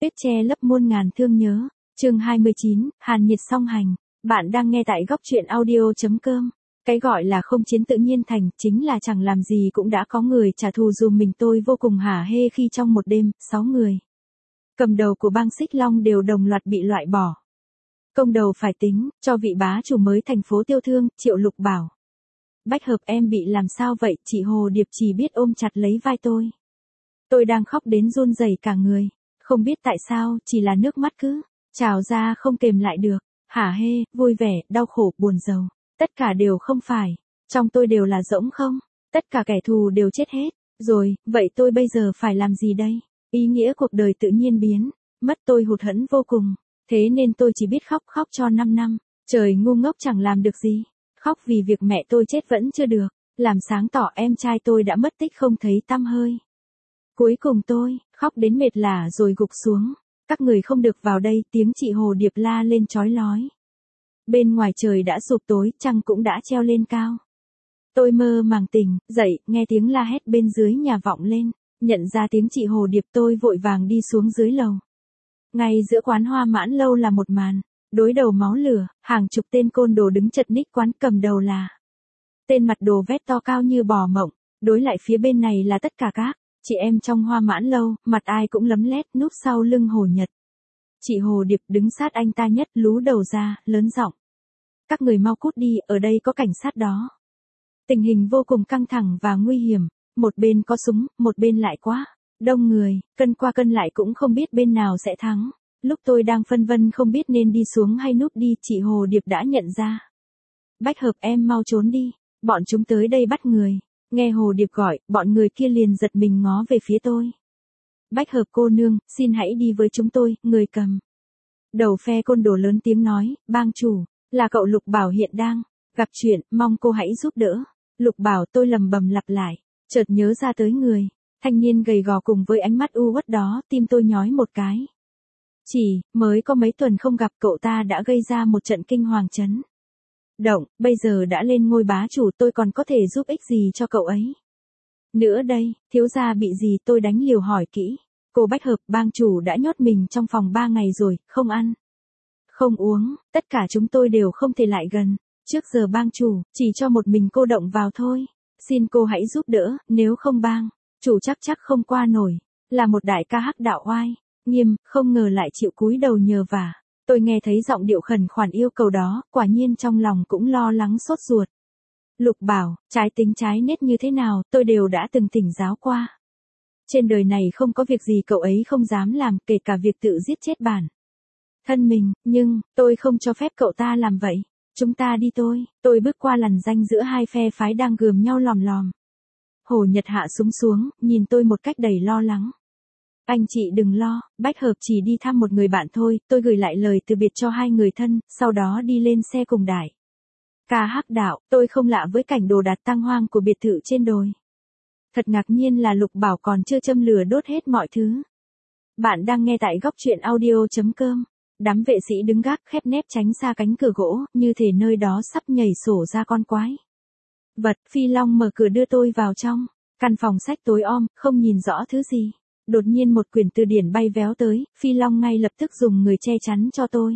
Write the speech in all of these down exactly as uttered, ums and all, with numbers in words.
Tuyết che lấp muôn ngàn thương nhớ. Chương hai mươi chín, Hàn Nhiệt song hành. Bạn đang nghe tại góc truyện audio chấm com. Cái gọi là không chiến tự nhiên thành, chính là chẳng làm gì cũng đã có người trả thù dùm mình. Tôi vô cùng hả hê khi trong một đêm, sáu người cầm đầu của bang Xích Long đều đồng loạt bị loại bỏ. Công đầu phải tính, cho vị bá chủ mới thành phố Tiêu Thương, Triệu Lục bảo. Bách Hợp em bị làm sao vậy? Chị Hồ Điệp chỉ biết ôm chặt lấy vai tôi. Tôi đang khóc đến run rẩy cả người. Không biết tại sao, chỉ là nước mắt cứ trào ra không kềm lại được. Hả hê, vui vẻ, đau khổ, buồn rầu. Tất cả đều không phải. Trong tôi đều là rỗng không. Tất cả kẻ thù đều chết hết. Rồi, vậy tôi bây giờ phải làm gì đây? Ý nghĩa cuộc đời tự nhiên biến. Mất tôi hụt hẫng vô cùng. Thế nên tôi chỉ biết khóc khóc cho năm năm. Trời ngu ngốc chẳng làm được gì. Khóc vì việc mẹ tôi chết vẫn chưa được. Làm sáng tỏ em trai tôi đã mất tích không thấy tăm hơi. Cuối cùng tôi, khóc đến mệt lả rồi gục xuống. Các người không được vào đây, tiếng chị Hồ Điệp la lên chói lói. Bên ngoài trời đã sụp tối, trăng cũng đã treo lên cao. Tôi mơ màng tỉnh, dậy, nghe tiếng la hét bên dưới nhà vọng lên. Nhận ra tiếng chị Hồ Điệp tôi vội vàng đi xuống dưới lầu. Ngay giữa quán Hoa Mãn Lâu là một màn. Đối đầu máu lửa, hàng chục tên côn đồ đứng chật ních quán, cầm đầu là tên mặt đồ vét to cao như bò mộng. Đối lại phía bên này là tất cả các chị em trong Hoa Mãn Lâu, mặt ai cũng lấm lét núp sau lưng Hồ Nhật. Chị Hồ Điệp đứng sát anh ta nhất, lú đầu ra, lớn giọng. Các người mau cút đi, ở đây có cảnh sát đó. Tình hình vô cùng căng thẳng và nguy hiểm, một bên có súng, một bên lại quá đông người, cân qua cân lại cũng không biết bên nào sẽ thắng. Lúc tôi đang phân vân không biết nên đi xuống hay núp đi, chị Hồ Điệp đã nhận ra. Bách Hợp em mau trốn đi, bọn chúng tới đây bắt người. Nghe Hồ Điệp gọi, bọn người kia liền giật mình ngó về phía tôi. Bách Hợp cô nương, xin hãy đi với chúng tôi, người cầm đầu phe côn đồ lớn tiếng nói, bang chủ, là cậu Lục Bảo hiện đang gặp chuyện, mong cô hãy giúp đỡ. Lục Bảo, tôi lầm bầm lặp lại, chợt nhớ ra tới người thanh niên gầy gò cùng với ánh mắt u uất đó, tim tôi nhói một cái. Chỉ mới có mấy tuần không gặp, cậu ta đã gây ra một trận kinh hoàng chấn động, bây giờ đã lên ngôi bá chủ, tôi còn có thể giúp ích gì cho cậu ấy nữa đây? Thiếu gia bị gì? Tôi đánh liều hỏi kỹ. Cô Bách Hợp, bang chủ đã nhốt mình trong phòng ba ngày rồi, không ăn không uống, tất cả chúng tôi đều không thể lại gần. Trước giờ bang chủ chỉ cho một mình cô động vào thôi. Xin cô hãy giúp đỡ, nếu không bang chủ chắc chắc không qua nổi. Là một đại ca hắc đạo oai nghiêm, không ngờ lại chịu cúi đầu nhờ vả. Tôi nghe thấy giọng điệu khẩn khoản yêu cầu đó, quả nhiên trong lòng cũng lo lắng sốt ruột. Lục Bảo, trái tính trái nết như thế nào, tôi đều đã từng thỉnh giáo qua. Trên đời này không có việc gì cậu ấy không dám làm, kể cả việc tự giết chết bản thân mình, nhưng, tôi không cho phép cậu ta làm vậy. Chúng ta đi tôi, tôi bước qua lằn ranh giữa hai phe phái đang gườm nhau lòm lòm. Hồ Nhật hạ súng xuống, nhìn tôi một cách đầy lo lắng. Anh chị đừng lo, Bách Hợp chỉ đi thăm một người bạn thôi, tôi gửi lại lời từ biệt cho hai người thân, sau đó đi lên xe cùng đại ca hắc đạo. Tôi không lạ với cảnh đồ đạc tang hoang của biệt thự trên đồi. Thật ngạc nhiên là Lục Bảo còn chưa châm lửa đốt hết mọi thứ. Bạn đang nghe tại góc truyện audio chấm com. Đám vệ sĩ đứng gác khép nép tránh xa cánh cửa gỗ, như thể nơi đó sắp nhảy sổ ra con quái vật. Phi Long mở cửa đưa tôi vào trong căn phòng sách tối om, không nhìn rõ thứ gì. Đột nhiên một quyển từ điển bay véo tới, Phi Long ngay lập tức dùng người che chắn cho tôi.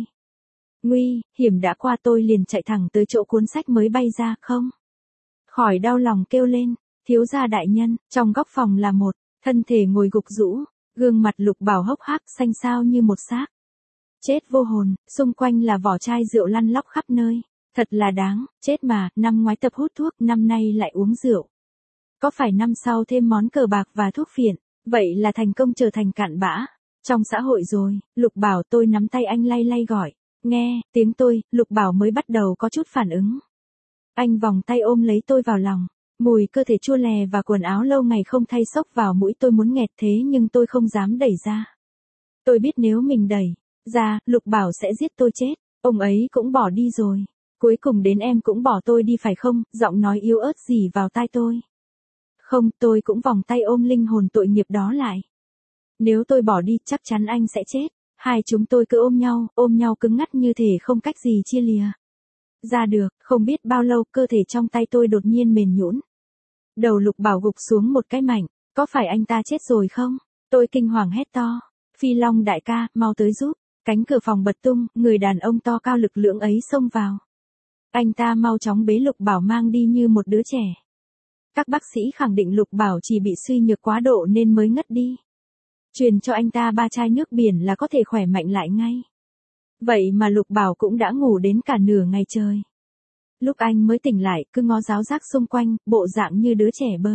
Nguy hiểm đã qua, tôi liền chạy thẳng tới chỗ cuốn sách mới bay ra, không khỏi đau lòng kêu lên. Thiếu gia đại nhân, trong góc phòng là một thân thể ngồi gục rũ, gương mặt Lục Bảo hốc hác xanh xao như một xác chết vô hồn, xung quanh là vỏ chai rượu lăn lóc khắp nơi. Thật là đáng chết mà, năm ngoái tập hút thuốc, năm nay lại uống rượu. Có phải năm sau thêm món cờ bạc và thuốc phiện, vậy là thành công trở thành cặn bã trong xã hội rồi. Lục Bảo, tôi nắm tay anh lay lay gọi. Nghe tiếng tôi, Lục Bảo mới bắt đầu có chút phản ứng. Anh vòng tay ôm lấy tôi vào lòng. Mùi cơ thể chua lè và quần áo lâu ngày không thay xốc vào mũi, tôi muốn nghẹt thế nhưng tôi không dám đẩy ra. Tôi biết nếu mình đẩy ra, Lục Bảo sẽ giết tôi chết. Ông ấy cũng bỏ đi rồi. Cuối cùng đến em cũng bỏ tôi đi phải không? Giọng nói yếu ớt rỉ vào tai tôi. Không, tôi cũng vòng tay ôm linh hồn tội nghiệp đó lại. Nếu tôi bỏ đi, chắc chắn anh sẽ chết. Hai chúng tôi cứ ôm nhau, ôm nhau cứng ngắt như thể không cách gì chia lìa ra được. Không biết bao lâu, cơ thể trong tay tôi đột nhiên mềm nhũn. Đầu Lục Bảo gục xuống một cái mạnh. Có phải anh ta chết rồi không? Tôi kinh hoàng hét to. Phi Long đại ca, mau tới giúp. Cánh cửa phòng bật tung, người đàn ông to cao lực lưỡng ấy xông vào. Anh ta mau chóng bế Lục Bảo mang đi như một đứa trẻ. Các bác sĩ khẳng định Lục Bảo chỉ bị suy nhược quá độ nên mới ngất đi. Truyền cho anh ta ba chai nước biển là có thể khỏe mạnh lại ngay. Vậy mà Lục Bảo cũng đã ngủ đến cả nửa ngày trời. Lúc anh mới tỉnh lại, cứ ngó giáo giác xung quanh, bộ dạng như đứa trẻ bơ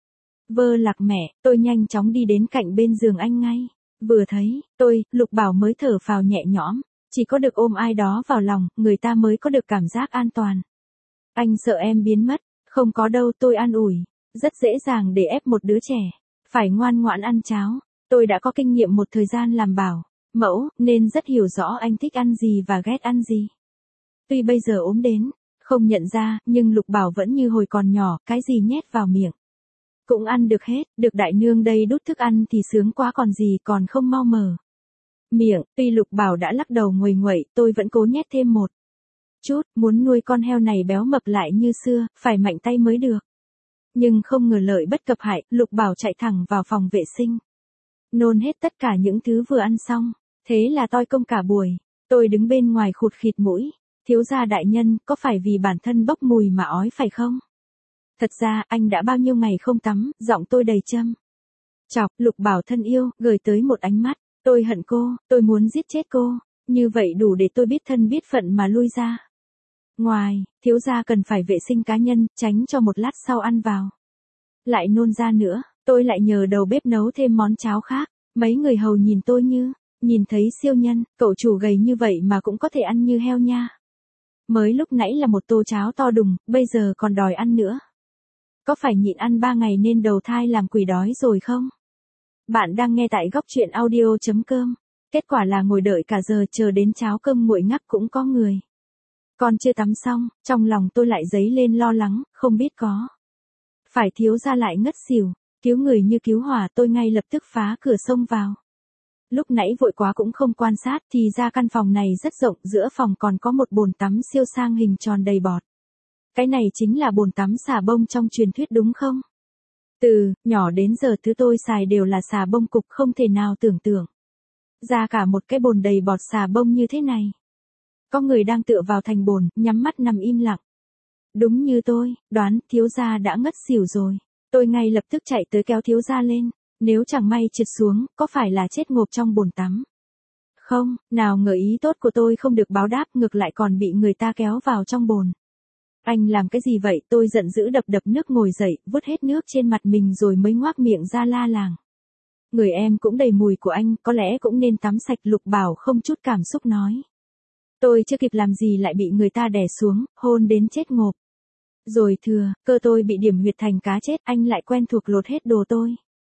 vơ lạc mẹ, tôi nhanh chóng đi đến cạnh bên giường anh ngay. Vừa thấy, tôi, Lục Bảo mới thở phào nhẹ nhõm, chỉ có được ôm ai đó vào lòng, người ta mới có được cảm giác an toàn. Anh sợ em biến mất, không có đâu, tôi an ủi, rất dễ dàng để ép một đứa trẻ, phải ngoan ngoãn ăn cháo, tôi đã có kinh nghiệm một thời gian làm bảo mẫu, nên rất hiểu rõ anh thích ăn gì và ghét ăn gì. Tuy bây giờ ốm đến, không nhận ra, nhưng Lục Bảo vẫn như hồi còn nhỏ, cái gì nhét vào miệng cũng ăn được hết, được đại nương đây đút thức ăn thì sướng quá còn gì, còn không mau mở miệng. Tuy Lục Bảo đã lắc đầu nguầy nguậy, tôi vẫn cố nhét thêm một chút, muốn nuôi con heo này béo mập lại như xưa, phải mạnh tay mới được. Nhưng không ngờ lợi bất cập hại, Lục Bảo chạy thẳng vào phòng vệ sinh, nôn hết tất cả những thứ vừa ăn xong, thế là toi công cả buổi. Tôi đứng bên ngoài khụt khịt mũi, thiếu gia đại nhân, có phải vì bản thân bốc mùi mà ói phải không? Thật ra, anh đã bao nhiêu ngày không tắm, giọng tôi đầy châm chọc. Lục Bảo thân yêu, gửi tới một ánh mắt, tôi hận cô, tôi muốn giết chết cô, như vậy đủ để tôi biết thân biết phận mà lui ra ngoài. Thiếu gia cần phải vệ sinh cá nhân, tránh cho một lát sau ăn vào lại nôn ra nữa. Tôi lại nhờ đầu bếp nấu thêm món cháo khác. Mấy người hầu nhìn tôi như nhìn thấy siêu nhân, cậu chủ gầy như vậy mà cũng có thể ăn như heo nha. Mới lúc nãy là một tô cháo to đùng, bây giờ còn đòi ăn nữa. Có phải nhịn ăn ba ngày nên đầu thai làm quỷ đói rồi không? Bạn đang nghe tại góc truyện audio chấm com. Kết quả là ngồi đợi cả giờ chờ đến cháo cơm nguội ngắc cũng có người. Còn chưa tắm xong, trong lòng tôi lại dấy lên lo lắng, không biết có phải thiếu gia lại ngất xỉu. Cứu người như cứu hỏa, tôi ngay lập tức phá cửa xông vào. Lúc nãy vội quá cũng không quan sát, thì ra căn phòng này rất rộng, giữa phòng còn có một bồn tắm siêu sang hình tròn đầy bọt. Cái này chính là bồn tắm xà bông trong truyền thuyết đúng không? Từ nhỏ đến giờ thứ tôi xài đều là xà bông cục, không thể nào tưởng tượng ra cả một cái bồn đầy bọt xà bông như thế này. Có người đang tựa vào thành bồn, nhắm mắt nằm im lặng. Đúng như tôi đoán, thiếu gia đã ngất xỉu rồi. Tôi ngay lập tức chạy tới kéo thiếu gia lên. Nếu chẳng may trượt xuống, có phải là chết ngộp trong bồn tắm? Không, nào ngờ ý tốt của tôi không được báo đáp, ngược lại còn bị người ta kéo vào trong bồn. Anh làm cái gì vậy? Tôi giận dữ đập đập nước ngồi dậy, vứt hết nước trên mặt mình rồi mới ngoác miệng ra la làng. Người em cũng đầy mùi của anh, có lẽ cũng nên tắm sạch. Lục Bảo không chút cảm xúc nói. Tôi chưa kịp làm gì lại bị người ta đè xuống, hôn đến chết ngộp. Rồi thừa, cơ tôi bị điểm huyệt thành cá chết, anh lại quen thuộc lột hết đồ tôi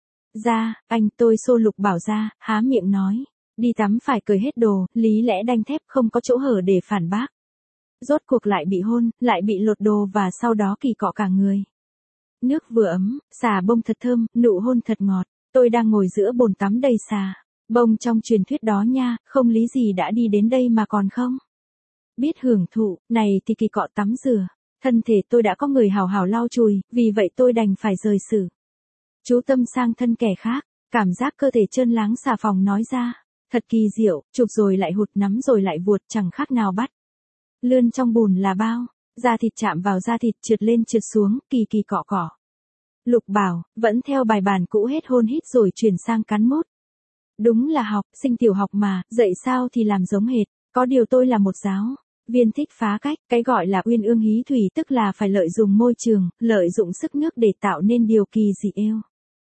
ra. Anh, tôi xô Lục Bảo ra, há miệng nói. Đi tắm phải cởi hết đồ, lý lẽ đanh thép không có chỗ hở để phản bác. Rốt cuộc lại bị hôn, lại bị lột đồ và sau đó kỳ cọ cả người. Nước vừa ấm, xà bông thật thơm, nụ hôn thật ngọt. Tôi đang ngồi giữa bồn tắm đầy xà bông trong truyền thuyết đó nha, không lý gì đã đi đến đây mà còn không biết hưởng thụ. Này thì kỳ cọ tắm rửa, thân thể tôi đã có người hào hào lau chùi, vì vậy tôi đành phải rời sự chú tâm sang thân kẻ khác. Cảm giác cơ thể trơn láng xà phòng nói ra, thật kỳ diệu, chụp rồi lại hụt, nắm rồi lại vuột, chẳng khác nào bắt lươn trong bùn là bao. Da thịt chạm vào da thịt, trượt lên trượt xuống, kỳ kỳ cọ cọ. Lục Bảo vẫn theo bài bản cũ, hết hôn hít rồi chuyển sang cắn mút. Đúng là học sinh tiểu học mà, dạy sao thì làm giống hệt. Có điều tôi là một giáo viên thích phá cách. Cái gọi là uyên ương hí thủy tức là phải lợi dụng môi trường, lợi dụng sức nước để tạo nên điều kỳ dị eo.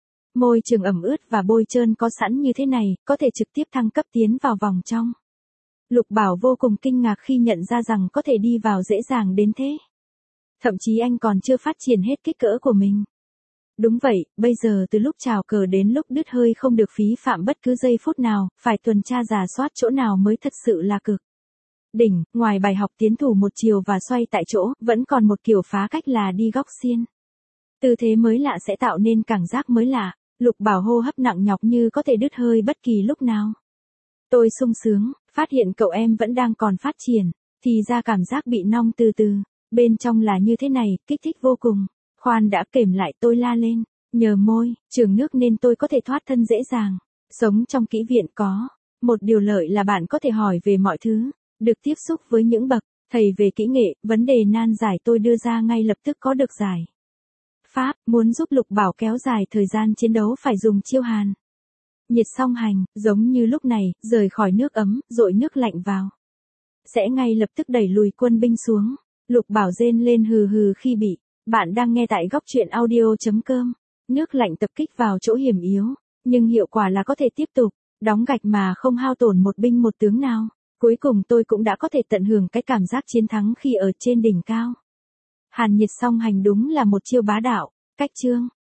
Môi trường ẩm ướt và bôi trơn có sẵn như thế này, có thể trực tiếp thăng cấp tiến vào vòng trong. Lục Bảo vô cùng kinh ngạc khi nhận ra rằng có thể đi vào dễ dàng đến thế. Thậm chí anh còn chưa phát triển hết kích cỡ của mình. Đúng vậy, bây giờ từ lúc chào cờ đến lúc đứt hơi không được phí phạm bất cứ giây phút nào, phải tuần tra rà soát chỗ nào mới thật sự là cực đỉnh. Ngoài bài học tiến thủ một chiều và xoay tại chỗ, vẫn còn một kiểu phá cách là đi góc xiên. Tư thế mới lạ sẽ tạo nên cảm giác mới lạ. Lục Bảo hô hấp nặng nhọc như có thể đứt hơi bất kỳ lúc nào. Tôi sung sướng, phát hiện cậu em vẫn đang còn phát triển, thì ra cảm giác bị nong từ từ bên trong là như thế này, kích thích vô cùng. Khoan đã, kềm lại, tôi la lên. Nhờ môi trường nước nên tôi có thể thoát thân dễ dàng. Sống trong kỹ viện có một điều lợi là bạn có thể hỏi về mọi thứ, được tiếp xúc với những bậc thầy về kỹ nghệ, vấn đề nan giải tôi đưa ra ngay lập tức có được giải pháp, muốn giúp Lục Bảo kéo dài thời gian chiến đấu phải dùng chiêu hàn nhiệt song hành, giống như lúc này, rời khỏi nước ấm, dội nước lạnh vào. Sẽ ngay lập tức đẩy lùi quân binh xuống. Lục Bảo rên lên hừ hừ khi bị. Bạn đang nghe tại góc truyện audio.com. Nước lạnh tập kích vào chỗ hiểm yếu, nhưng hiệu quả là có thể tiếp tục đóng gạch mà không hao tổn một binh một tướng nào. Cuối cùng tôi cũng đã có thể tận hưởng cái cảm giác chiến thắng khi ở trên đỉnh cao. Hàn nhiệt song hành đúng là một chiêu bá đạo. Cách chương